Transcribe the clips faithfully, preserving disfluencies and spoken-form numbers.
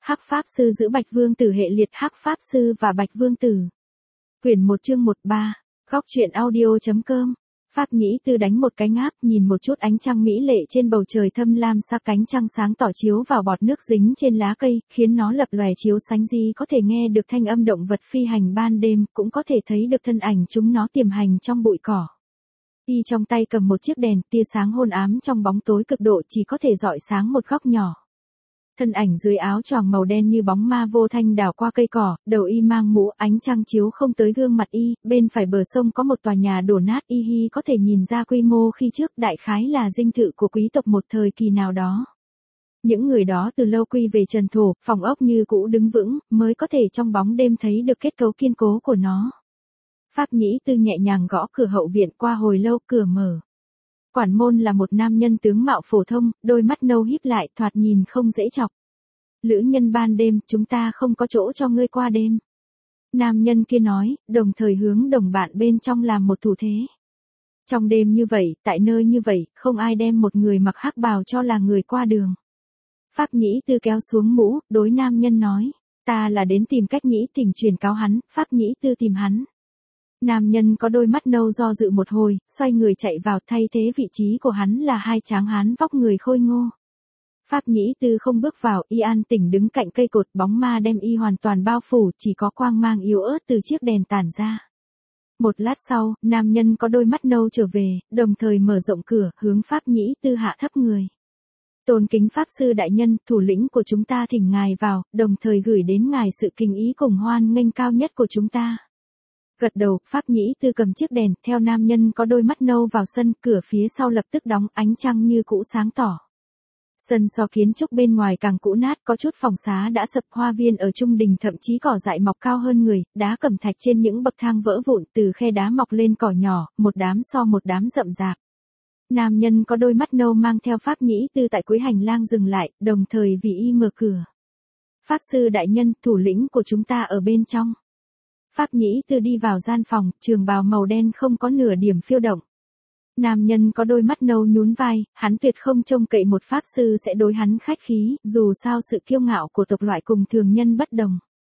Hắc Pháp Sư giữ Bạch Vương Tử hệ liệt Hắc Pháp Sư và Bạch Vương Tử. Quyển một chương một ba, góc truyện audio.com. Pháp Nhĩ Tư đánh một cái ngáp, nhìn một chút ánh trăng mỹ lệ trên bầu trời thâm lam sắc cánh trăng sáng tỏ chiếu vào bọt nước dính trên lá cây, khiến nó lập lòe chiếu sánh gì có thể nghe được thanh âm động vật phi hành ban đêm, cũng có thể thấy được thân ảnh chúng nó tiềm hành trong bụi cỏ. Y trong tay cầm một chiếc đèn, tia sáng hôn ám trong bóng tối cực độ chỉ có thể rọi sáng một góc nhỏ. Thân ảnh dưới áo choàng màu đen như bóng ma vô thanh đảo qua cây cỏ, đầu y mang mũ, ánh trăng chiếu không tới gương mặt y, bên phải bờ sông có một tòa nhà đổ nát, y hi có thể nhìn ra quy mô khi trước, đại khái là dinh thự của quý tộc một thời kỳ nào đó. Những người đó từ lâu quy về trần thổ, phòng ốc như cũ đứng vững, mới có thể trong bóng đêm thấy được kết cấu kiên cố của nó. Pháp Nhĩ Tư nhẹ nhàng gõ cửa hậu viện, qua hồi lâu cửa mở. Quản môn là một nam nhân tướng mạo phổ thông, đôi mắt nâu híp lại, thoạt nhìn không dễ chọc. Lữ nhân ban đêm, chúng ta không có chỗ cho ngươi qua đêm. Nam nhân kia nói, đồng thời hướng đồng bạn bên trong làm một thủ thế. Trong đêm như vậy, tại nơi như vậy, không ai đem một người mặc hắc bào cho là người qua đường. Pháp Nhĩ Tư kéo xuống mũ, đối nam nhân nói, ta là đến tìm cách Nhĩ Tình truyền cáo hắn. Pháp Nhĩ Tư tìm hắn. Nam nhân có đôi mắt nâu do dự một hồi, xoay người chạy vào, thay thế vị trí của hắn là hai tráng hán vóc người khôi ngô. Pháp Nhĩ Tư không bước vào, y an tĩnh đứng cạnh cây cột, bóng ma đem y hoàn toàn bao phủ, chỉ có quang mang yếu ớt từ chiếc đèn tản ra. Một lát sau, nam nhân có đôi mắt nâu trở về, đồng thời mở rộng cửa, hướng Pháp Nhĩ Tư hạ thấp người. Tôn kính Pháp Sư đại nhân, thủ lĩnh của chúng ta thỉnh ngài vào, đồng thời gửi đến ngài sự kính ý cùng hoan nghênh cao nhất của chúng ta. Gật đầu, Pháp Nhĩ Tư cầm chiếc đèn, theo nam nhân có đôi mắt nâu vào sân, cửa phía sau lập tức đóng, ánh trăng như cũ sáng tỏ. Sân so kiến trúc bên ngoài càng cũ nát, có chút phòng xá đã sập, hoa viên ở trung đình thậm chí cỏ dại mọc cao hơn người, đá cẩm thạch trên những bậc thang vỡ vụn, từ khe đá mọc lên cỏ nhỏ, một đám so một đám rậm rạp. Nam nhân có đôi mắt nâu mang theo Pháp Nhĩ Tư tại cuối hành lang dừng lại, đồng thời vì y mở cửa. Pháp Sư đại nhân, thủ lĩnh của chúng ta ở bên trong. Pháp Nhĩ Tư đi vào gian phòng, trường bào màu đen không có nửa điểm phiêu động. Nam nhân có đôi mắt nâu nhún vai, hắn tuyệt không trông cậy một pháp sư sẽ đối hắn khách khí, dù sao sự kiêu ngạo của tộc loại cùng thường nhân bất đồng.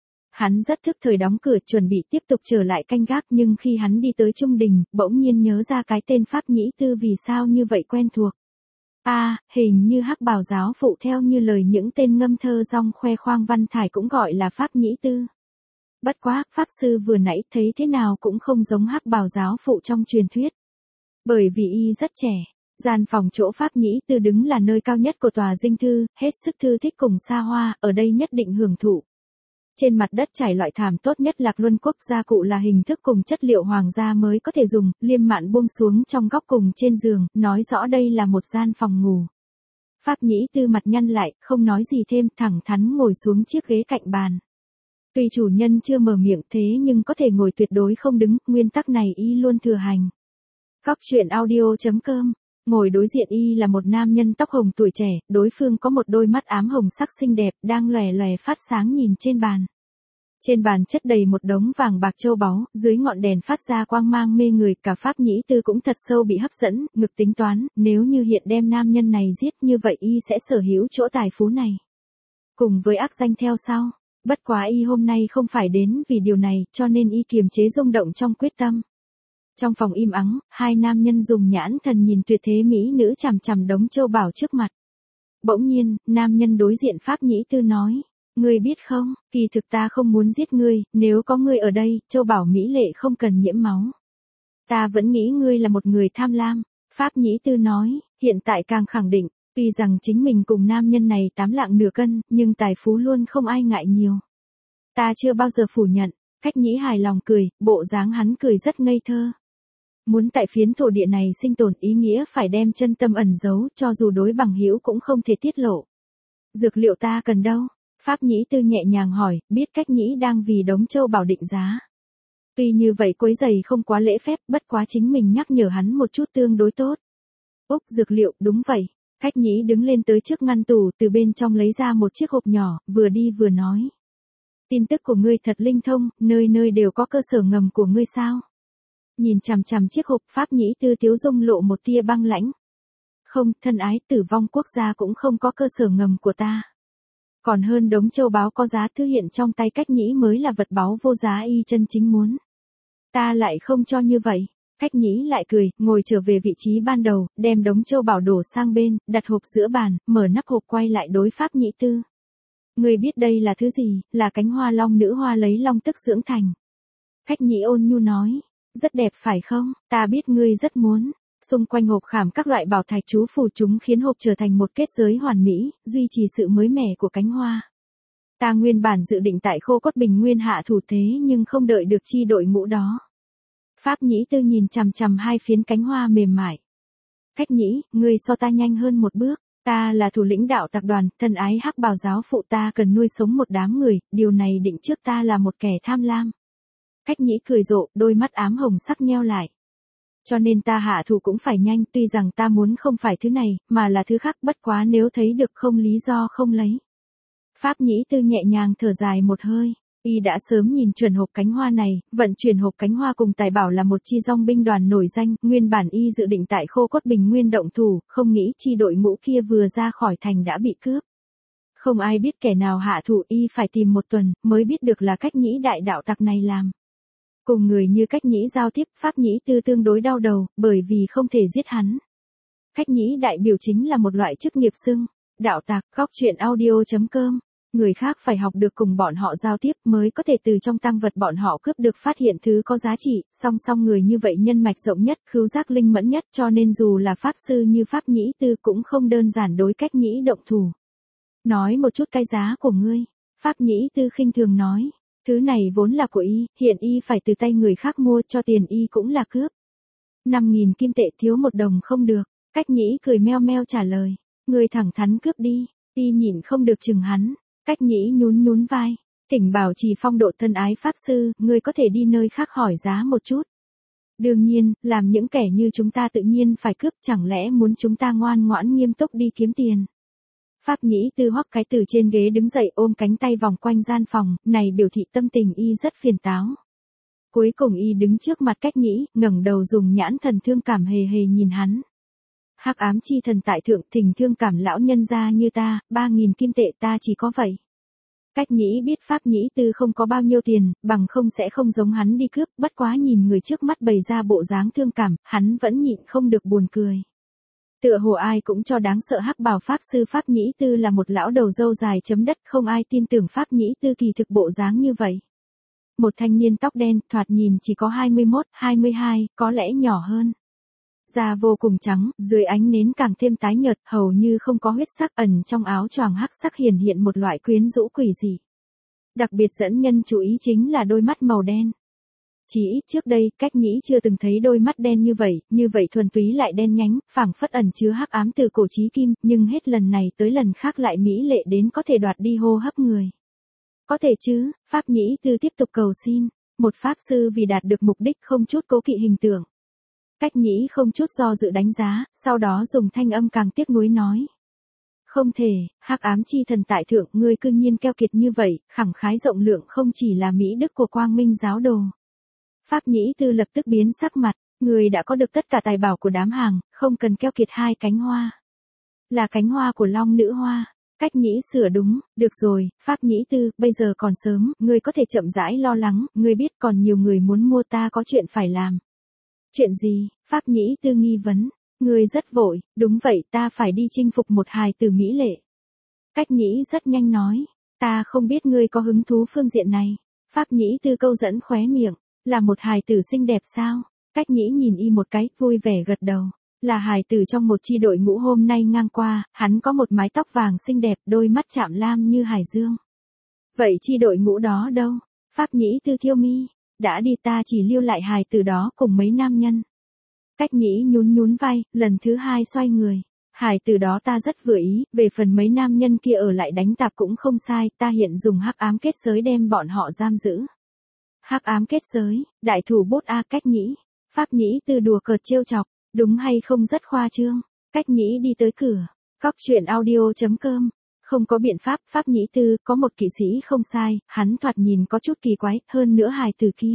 Hắn rất thức thời đóng cửa, chuẩn bị tiếp tục trở lại canh gác, nhưng khi hắn đi tới trung đình, bỗng nhiên nhớ ra cái tên Pháp Nhĩ Tư vì sao như vậy quen thuộc. A, à, hình như hắc bào giáo phụ theo như lời những tên ngâm thơ rong khoe khoang văn thải cũng gọi là Pháp Nhĩ Tư. Bất quá, Pháp Sư vừa nãy thấy thế nào cũng không giống hắc bào giáo phụ trong truyền thuyết. Bởi vì y rất trẻ, gian phòng chỗ Pháp Nhĩ Tư đứng là nơi cao nhất của tòa dinh thư, hết sức thư thích cùng xa hoa, ở đây nhất định hưởng thụ. Trên mặt đất trải loại thảm tốt nhất Lạc Luân Quốc, gia cụ là hình thức cùng chất liệu hoàng gia mới có thể dùng, liêm mạn buông xuống trong góc cùng trên giường, nói rõ đây là một gian phòng ngủ. Pháp Nhĩ Tư mặt nhăn lại, không nói gì thêm, thẳng thắn ngồi xuống chiếc ghế cạnh bàn. Tuy chủ nhân chưa mở miệng thế nhưng có thể ngồi tuyệt đối không đứng, nguyên tắc này y luôn thừa hành. Góc truyện audio.com. Ngồi đối diện y là một nam nhân tóc hồng tuổi trẻ, đối phương có một đôi mắt ám hồng sắc xinh đẹp, đang lòe lòe phát sáng nhìn trên bàn. Trên bàn chất đầy một đống vàng bạc châu báu, dưới ngọn đèn phát ra quang mang mê người, cả Pháp Nhĩ Tư cũng thật sâu bị hấp dẫn, ngực tính toán, nếu như hiện đem nam nhân này giết như vậy y sẽ sở hữu chỗ tài phú này. Cùng với ác danh theo sau. Bất quá y hôm nay không phải đến vì điều này, cho nên y kiềm chế rung động trong quyết tâm. Trong phòng im ắng, hai nam nhân dùng nhãn thần nhìn tuyệt thế mỹ nữ chằm chằm đống châu bảo trước mặt. Bỗng nhiên, nam nhân đối diện Pháp Nhĩ Tư nói, ngươi biết không, kỳ thực ta không muốn giết ngươi, nếu có ngươi ở đây, châu bảo mỹ lệ không cần nhiễm máu. Ta vẫn nghĩ ngươi là một người tham lam. Pháp Nhĩ Tư nói, hiện tại càng khẳng định. Tuy rằng chính mình cùng nam nhân này tám lạng nửa cân, nhưng tài phú luôn không ai ngại nhiều. Ta chưa bao giờ phủ nhận. Khách Nhĩ hài lòng cười, bộ dáng hắn cười rất ngây thơ. Muốn tại phiến thổ địa này sinh tồn, ý nghĩa phải đem chân tâm ẩn giấu, cho dù đối bằng hữu cũng không thể tiết lộ. Dược liệu ta cần đâu? Pháp Nhĩ Tư nhẹ nhàng hỏi, biết Cách Nhĩ đang vì đống châu bảo định giá. Tuy như vậy quấy giày không quá lễ phép, bất quá chính mình nhắc nhở hắn một chút tương đối tốt. Úc, dược liệu, đúng vậy. Cách Nhĩ đứng lên tới trước ngăn tủ, từ bên trong lấy ra một chiếc hộp nhỏ, vừa đi vừa nói. Tin tức của ngươi thật linh thông, nơi nơi đều có cơ sở ngầm của ngươi sao? Nhìn chằm chằm chiếc hộp, Pháp Nhĩ Tư tiếu dung lộ một tia băng lãnh. Không, thân ái, Tử Vong Quốc gia cũng không có cơ sở ngầm của ta. Còn hơn đống châu báu có giá thứ hiện trong tay Cách Nhĩ mới là vật báu vô giá y chân chính muốn. Ta lại không cho như vậy. Cách Nhĩ lại cười, ngồi trở về vị trí ban đầu, đem đống châu bảo đổ sang bên, đặt hộp giữa bàn, mở nắp hộp quay lại đối Pháp Nhĩ Tư. Ngươi biết đây là thứ gì, là cánh hoa long nữ hoa lấy long tức dưỡng thành. Cách Nhĩ ôn nhu nói, rất đẹp phải không, ta biết ngươi rất muốn. Xung quanh hộp khảm các loại bảo thạch chú phù chúng khiến hộp trở thành một kết giới hoàn mỹ, duy trì sự mới mẻ của cánh hoa. Ta nguyên bản dự định tại Khô Cốt Bình Nguyên hạ thủ thế nhưng không đợi được chi đội ngũ đó. Pháp Nhĩ Tư nhìn chằm chằm hai phiến cánh hoa mềm mại. Cách Nhĩ, ngươi so ta nhanh hơn một bước. Ta là thủ lĩnh đạo tặc đoàn, thân ái Hắc Bào giáo phụ, ta cần nuôi sống một đám người, điều này định trước ta là một kẻ tham lam. Cách Nhĩ cười rộ, đôi mắt ám hồng sắc nheo lại. Cho nên ta hạ thủ cũng phải nhanh, tuy rằng ta muốn không phải thứ này, mà là thứ khác, bất quá nếu thấy được không lý do không lấy. Pháp Nhĩ Tư nhẹ nhàng thở dài một hơi. Y đã sớm nhìn chuẩn hộp cánh hoa này, vận chuyển hộp cánh hoa cùng tài bảo là một chi dòng binh đoàn nổi danh, nguyên bản Y dự định tại Khô Cốt Bình Nguyên động thủ, không nghĩ chi đội ngũ kia vừa ra khỏi thành đã bị cướp. Không ai biết kẻ nào hạ thủ, Y phải tìm một tuần, mới biết được là Cách Nhĩ đại đạo tặc này làm. Cùng người như Cách Nhĩ giao tiếp, Pháp Nhĩ Tư tương đối đau đầu, bởi vì không thể giết hắn. Cách Nhĩ đại biểu chính là một loại chức nghiệp xưng, đạo tặc. Góc truyện audio chấm com. Người khác phải học được cùng bọn họ giao tiếp mới có thể từ trong tang vật bọn họ cướp được phát hiện thứ có giá trị, song song người như vậy nhân mạch rộng nhất, khứu giác linh mẫn nhất, cho nên dù là pháp sư như Pháp Nhĩ Tư cũng không đơn giản đối Cách Nhĩ động thủ. Nói một chút cái giá của ngươi, Pháp Nhĩ Tư khinh thường nói, thứ này vốn là của Y, hiện Y phải từ tay người khác mua, cho tiền Y cũng là cướp. Năm nghìn kim tệ, thiếu một đồng không được. Cách Nhĩ cười meo meo trả lời, ngươi thẳng thắn cướp đi. Y nhịn không được chừng hắn. Cách Nhĩ nhún nhún vai, thỉnh bảo trì phong độ thân ái pháp sư, ngươi có thể đi nơi khác hỏi giá một chút. Đương nhiên, làm những kẻ như chúng ta tự nhiên phải cướp, chẳng lẽ muốn chúng ta ngoan ngoãn nghiêm túc đi kiếm tiền. Pháp Nhĩ Tư hoắc cái từ trên ghế đứng dậy, ôm cánh tay vòng quanh gian phòng, này biểu thị tâm tình Y rất phiền táo. Cuối cùng Y đứng trước mặt Cách Nhĩ, ngẩng đầu dùng nhãn thần thương cảm hề hề nhìn hắn. Hắc ám chi thần tại thượng, thỉnh thương cảm lão nhân gia như ta, ba nghìn kim tệ ta chỉ có vậy. Cách Nhĩ biết Pháp Nhĩ Tư không có bao nhiêu tiền, bằng không sẽ không giống hắn đi cướp, bất quá nhìn người trước mắt bày ra bộ dáng thương cảm, hắn vẫn nhịn không được buồn cười. Tựa hồ ai cũng cho đáng sợ Hắc Bào pháp sư Pháp Nhĩ Tư là một lão đầu râu dài chấm đất, không ai tin tưởng Pháp Nhĩ Tư kỳ thực bộ dáng như vậy. Một thanh niên tóc đen, thoạt nhìn chỉ có hai mươi mốt, hai mươi hai, có lẽ nhỏ hơn. Da vô cùng trắng, dưới ánh nến càng thêm tái nhợt, hầu như không có huyết sắc, ẩn trong áo choàng hắc sắc hiển hiện một loại quyến rũ quỷ dị. Đặc biệt dẫn nhân chú ý chính là đôi mắt màu đen. Chỉ ít trước đây, Cách Nhĩ chưa từng thấy đôi mắt đen như vậy, như vậy thuần túy lại đen nhánh, phảng phất ẩn chứa hắc ám từ cổ chí kim, nhưng hết lần này tới lần khác lại mỹ lệ đến có thể đoạt đi hô hấp người. Có thể chứ, Pháp Nhĩ Tư tiếp tục cầu xin, một pháp sư vì đạt được mục đích không chút cố kỵ hình tượng. Cách Nhĩ không chút do dự đánh giá, sau đó dùng thanh âm càng tiếc nuối nói. Không thể, hắc ám chi thần tại thượng, ngươi cương nhiên keo kiệt như vậy, khẳng khái rộng lượng không chỉ là mỹ đức của Quang Minh giáo đồ. Pháp Nhĩ Tư lập tức biến sắc mặt, ngươi đã có được tất cả tài bảo của đám hàng, không cần keo kiệt hai cánh hoa. Là cánh hoa của Long Nữ Hoa. Cách Nhĩ sửa đúng, được rồi, Pháp Nhĩ Tư, bây giờ còn sớm, ngươi có thể chậm rãi lo lắng, ngươi biết còn nhiều người muốn mua, ta có chuyện phải làm. Chuyện gì? Pháp Nhĩ Tư nghi vấn. Ngươi rất vội, đúng vậy, ta phải đi chinh phục một hài tử mỹ lệ. Cách Nhĩ rất nhanh nói, ta không biết ngươi có hứng thú phương diện này. Pháp Nhĩ Tư câu dẫn khóe miệng, là một hài tử xinh đẹp sao? Cách Nhĩ nhìn Y một cái, vui vẻ gật đầu. Là hài tử trong một chi đội ngũ hôm nay ngang qua, hắn có một mái tóc vàng xinh đẹp, đôi mắt chạm lam như hải dương. Vậy chi đội ngũ đó đâu? Pháp Nhĩ Tư thiêu mi. Đã đi, ta chỉ lưu lại hài tử đó cùng mấy nam nhân. Cách Nhĩ nhún nhún vai, lần thứ hai xoay người. Hài tử đó ta rất vừa ý, về phần mấy nam nhân kia ở lại đánh tạp cũng không sai, ta hiện dùng hắc ám kết giới đem bọn họ giam giữ. Hắc ám kết giới, đại thủ bốt a. Cách Nhĩ. Pháp Nhĩ Tư đùa cợt trêu chọc, đúng hay không rất khoa trương. Cách Nhĩ đi tới cửa. Góc truyện audio chấm com. Không có biện pháp, Pháp Nhĩ Tư, có một kỵ sĩ không sai, hắn thoạt nhìn có chút kỳ quái, hơn nữa hài tử kia.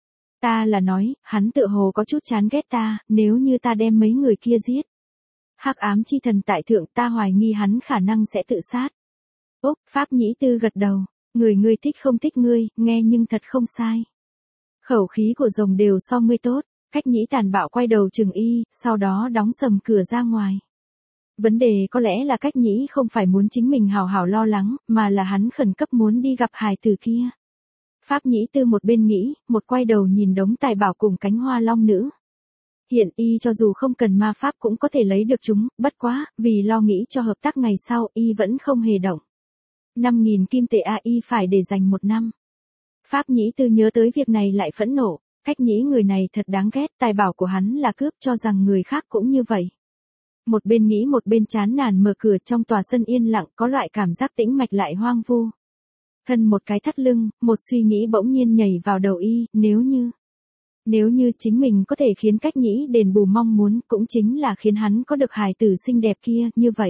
Ta là nói, hắn tựa hồ có chút chán ghét ta, nếu như ta đem mấy người kia giết. Hắc ám chi thần tại thượng, ta hoài nghi hắn khả năng sẽ tự sát. Úc, Pháp Nhĩ Tư gật đầu. Người ngươi thích không thích ngươi, nghe nhưng thật không sai. Khẩu khí của rồng đều so ngươi tốt. Cách Nhĩ tàn bạo quay đầu chừng y, sau đó đóng sầm cửa ra ngoài. Vấn đề có lẽ là Cách Nhĩ không phải muốn chính mình hào hào lo lắng, mà là hắn khẩn cấp muốn đi gặp hài tử kia. Pháp Nhĩ Tư một bên nghĩ, một quay đầu nhìn đống tài bảo cùng cánh hoa long nữ. Hiện y cho dù không cần ma pháp cũng có thể lấy được chúng, bất quá, vì lo nghĩ cho hợp tác ngày sau, y vẫn không hề động. năm nghìn kim tệ a y phải để dành một năm. Pháp Nhĩ Tư nhớ tới việc này lại phẫn nộ. Cách Nhĩ người này thật đáng ghét, tài bảo của hắn là cướp, cho rằng người khác cũng như vậy. Một bên nghĩ một bên chán nản mở cửa, trong tòa sân yên lặng, có loại cảm giác tĩnh mạch lại hoang vu. Thân một cái thắt lưng, một suy nghĩ bỗng nhiên nhảy vào đầu y, nếu như... Nếu như chính mình có thể khiến Cách Nhĩ đền bù mong muốn, cũng chính là khiến hắn có được hài tử xinh đẹp kia, như vậy.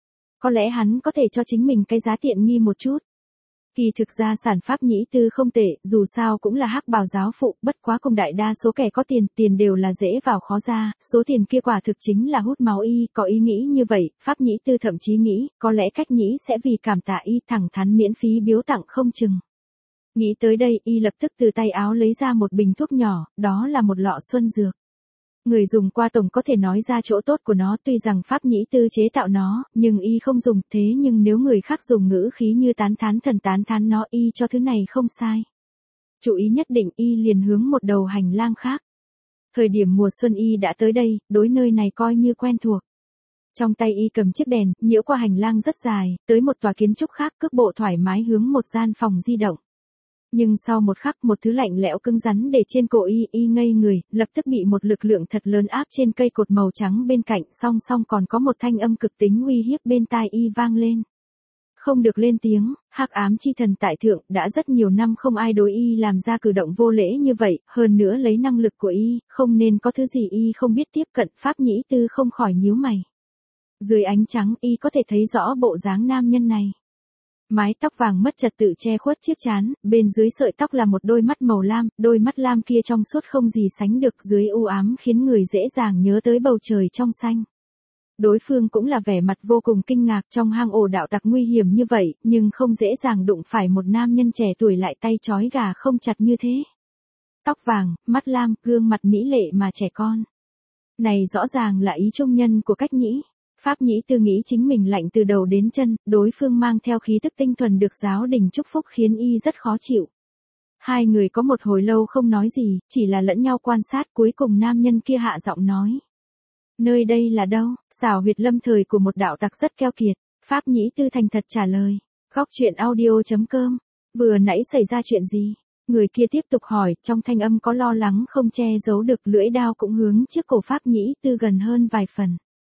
Có lẽ hắn có thể cho chính mình cái giá tiện nghi một chút. Kỳ thực ra sản Pháp Nhĩ Tư không tệ, dù sao cũng là hắc bào giáo phụ, bất quá cùng đại đa số kẻ có tiền, tiền đều là dễ vào khó ra, số tiền kia quả thực chính là hút máu y, có ý nghĩ như vậy, Pháp Nhĩ Tư thậm chí nghĩ, có lẽ Cách Nhĩ sẽ vì cảm tạ y thẳng thắn miễn phí biếu tặng không chừng. Nghĩ tới đây, y lập tức từ tay áo lấy ra một bình thuốc nhỏ, đó là một lọ xuân dược. Người dùng qua tổng có thể nói ra chỗ tốt của nó, tuy rằng Pháp Nhĩ Tư chế tạo nó, nhưng y không dùng, thế nhưng nếu người khác dùng ngữ khí như tán thán thần tán thán nó, y cho thứ này không sai. Chú ý nhất định, y liền hướng một đầu hành lang khác. Thời điểm mùa xuân y đã tới đây, đối nơi này coi như quen thuộc. Trong tay y cầm chiếc đèn, nhiễu qua hành lang rất dài, tới một tòa kiến trúc khác, cước bộ thoải mái hướng một gian phòng di động. Nhưng sau một khắc, một thứ lạnh lẽo cứng rắn để trên cổ y, y ngây người, lập tức bị một lực lượng thật lớn áp trên cây cột màu trắng bên cạnh, song song còn có một thanh âm cực tính uy hiếp bên tai y vang lên. Không được lên tiếng, hắc ám chi thần tại thượng, đã rất nhiều năm không ai đối y làm ra cử động vô lễ như vậy, hơn nữa lấy năng lực của y, không nên có thứ gì y không biết tiếp cận. Pháp Nhĩ Tư không khỏi nhíu mày. Dưới ánh trắng y có thể thấy rõ bộ dáng nam nhân này. Mái tóc vàng mất trật tự che khuất chiếc trán, bên dưới sợi tóc là một đôi mắt màu lam, đôi mắt lam kia trong suốt không gì sánh được, dưới u ám khiến người dễ dàng nhớ tới bầu trời trong xanh. Đối phương cũng là vẻ mặt vô cùng kinh ngạc, trong hang ổ đạo tặc nguy hiểm như vậy, nhưng không dễ dàng đụng phải một nam nhân trẻ tuổi lại tay trói gà không chặt như thế. Tóc vàng, mắt lam, gương mặt mỹ lệ mà trẻ con. Này rõ ràng là ý trung nhân của Cách Nhĩ. Pháp Nhĩ Tư nghĩ chính mình lạnh từ đầu đến chân, đối phương mang theo khí tức tinh thuần được giáo đình chúc phúc khiến y rất khó chịu. Hai người có một hồi lâu không nói gì, chỉ là lẫn nhau quan sát, cuối cùng nam nhân kia hạ giọng nói. Nơi đây là đâu? Xảo huyệt lâm thời của một đạo tặc rất keo kiệt. Pháp Nhĩ Tư thành thật trả lời. Góc truyện audio chấm com. Vừa nãy xảy ra chuyện gì? Người kia tiếp tục hỏi, trong thanh âm có lo lắng không che giấu được, lưỡi đao cũng hướng trước cổ Pháp Nhĩ Tư gần hơn vài phần.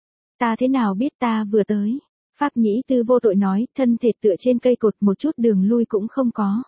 Ta thế nào biết, ta vừa tới. Pháp Nhĩ Tư vô tội nói, thân thể tựa trên cây cột, một chút đường lui cũng không có.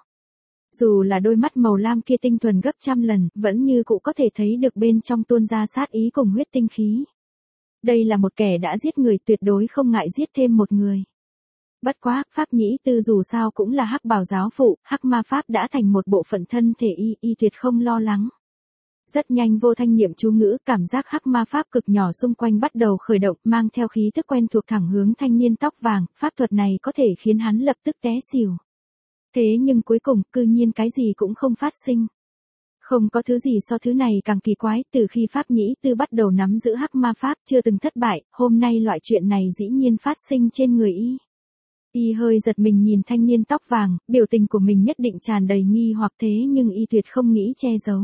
Dù là đôi mắt màu lam kia tinh thuần gấp trăm lần, vẫn như cụ có thể thấy được bên trong tuôn ra sát ý cùng huyết tinh khí. Đây là một kẻ đã giết người, tuyệt đối không ngại giết thêm một người. Bất quá, Pháp Nhĩ Tư dù sao cũng là hắc bào giáo phụ, hắc ma pháp đã thành một bộ phận thân thể y, y tuyệt không lo lắng. Rất nhanh vô thanh niệm chú ngữ, cảm giác hắc ma pháp cực nhỏ xung quanh bắt đầu khởi động, mang theo khí tức quen thuộc thẳng hướng thanh niên tóc vàng, pháp thuật này có thể khiến hắn lập tức té xỉu. Thế nhưng cuối cùng, cư nhiên cái gì cũng không phát sinh. Không có thứ gì so thứ này càng kỳ quái, từ khi Pháp Nhĩ Tư bắt đầu nắm giữ hắc ma pháp chưa từng thất bại, hôm nay loại chuyện này dĩ nhiên phát sinh trên người y. Y hơi giật mình nhìn thanh niên tóc vàng, biểu tình của mình nhất định tràn đầy nghi hoặc, thế nhưng y tuyệt không nghĩ che giấu.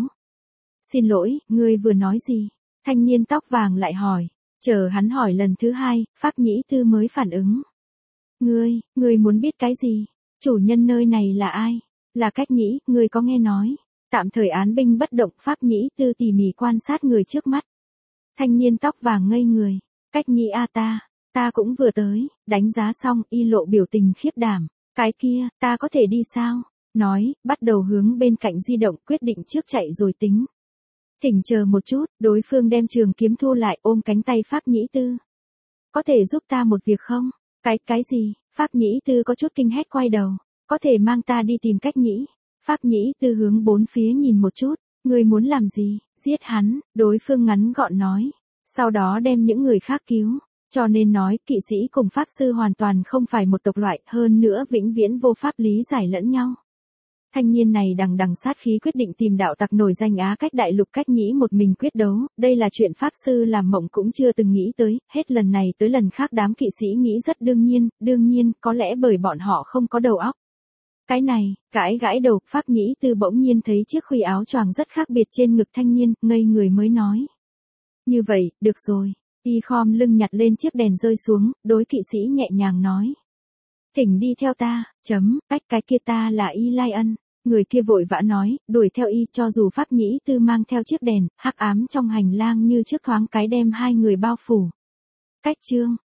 Xin lỗi, ngươi vừa nói gì? Thanh niên tóc vàng lại hỏi. Chờ hắn hỏi lần thứ hai, Pháp Nhĩ Tư mới phản ứng. Ngươi, ngươi muốn biết cái gì? Chủ nhân nơi này là ai? Là Cách Nhĩ, ngươi có nghe nói? Tạm thời án binh bất động, Pháp Nhĩ Tư tỉ mỉ quan sát người trước mắt. Thanh niên tóc vàng ngây người. Cách Nhĩ a ta, ta cũng vừa tới. Đánh giá xong, y lộ biểu tình khiếp đảm. Cái kia, ta có thể đi sao? Nói, bắt đầu hướng bên cạnh di động, quyết định trước chạy rồi tính. Thỉnh chờ một chút, đối phương đem trường kiếm thu lại, ôm cánh tay Pháp Nhĩ Tư. Có thể giúp ta một việc không? Cái, cái gì? Pháp Nhĩ Tư có chút kinh hét quay đầu. Có thể mang ta đi tìm Cách Nhĩ. Pháp Nhĩ Tư hướng bốn phía nhìn một chút. Người muốn làm gì? Giết hắn, đối phương ngắn gọn nói. Sau đó đem những người khác cứu. Cho nên nói, kỵ sĩ cùng pháp sư hoàn toàn không phải một tộc loại, hơn nữa vĩnh viễn vô pháp lý giải lẫn nhau. Thanh niên này đằng đằng sát khí quyết định tìm đạo tặc nổi danh Á cách đại lục cách nhĩ một mình quyết đấu, đây là chuyện pháp sư làm mộng cũng chưa từng nghĩ tới, hết lần này tới lần khác đám kỵ sĩ nghĩ rất đương nhiên, đương nhiên, có lẽ bởi bọn họ không có đầu óc. Cái này, gãi gãi đầu, Pháp Nhĩ Tư bỗng nhiên thấy chiếc khuy áo choàng rất khác biệt trên ngực thanh niên, ngây người mới nói. Như vậy, được rồi, y khom lưng nhặt lên chiếc đèn rơi xuống, đối kỵ sĩ nhẹ nhàng nói. Thỉnh đi theo ta, chấm, cách cái kia ta là Y Lai Ân. Người kia vội vã nói, đuổi theo y cho dù Pháp Nhĩ Tư mang theo chiếc đèn, hắc ám trong hành lang như trước thoáng cái đem hai người bao phủ. Cách chương